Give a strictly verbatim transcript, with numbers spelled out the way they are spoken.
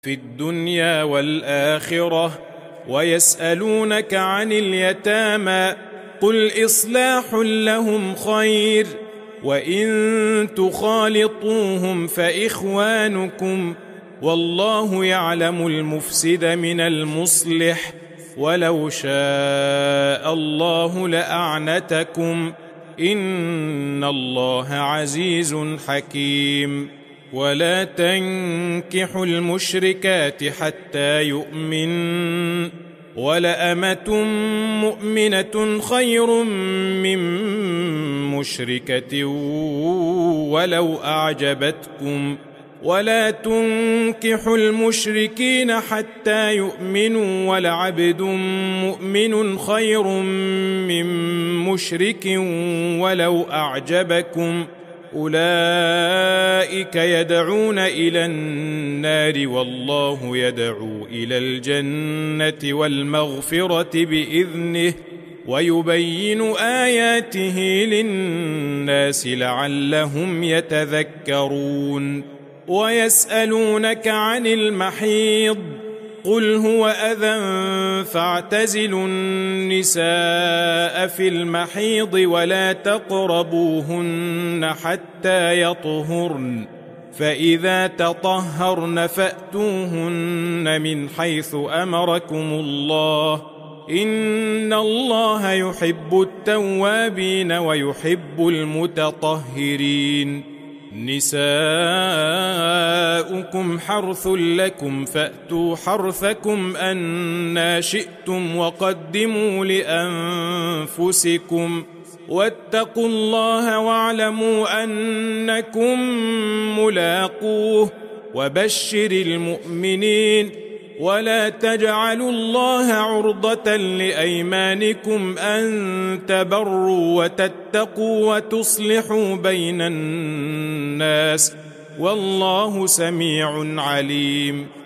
في الدنيا والآخرة ويسألونك عن اليتامى قل إصلاح لهم خير وإن تخالطوهم فإخوانكم والله يعلم المفسد من المصلح ولو شاء الله لأعنتكم إن الله عزيز حكيم ولا تنكحوا المشركات حتى يؤمن ولأمة مؤمنة خير من مشركة ولو أعجبتكم ولا تنكحوا المشركين حتى يؤمنوا ولعبد مؤمن خير من مشرك ولو أعجبكم أولئك يدعون إلى النار والله يدعو إلى الجنة والمغفرة بإذنه ويبين آياته للناس لعلهم يتذكرون ويسألونك عن المحيض قل هو أذى فاعتزلوا النساء في المحيض ولا تقربوهن حتى يطهرن فإذا تطهرن فأتوهن من حيث أمركم الله إن الله يحب التوابين ويحب المتطهرين نساؤكم حرث لكم فأتوا حرثكم أنى شئتم وقدموا لأنفسكم واتقوا الله واعلموا أنكم ملاقوه وبشر المؤمنين ولا تجعلوا الله عرضة لأيمانكم أن تبروا وتتقوا وتصلحوا بين الناس والله سميع عليم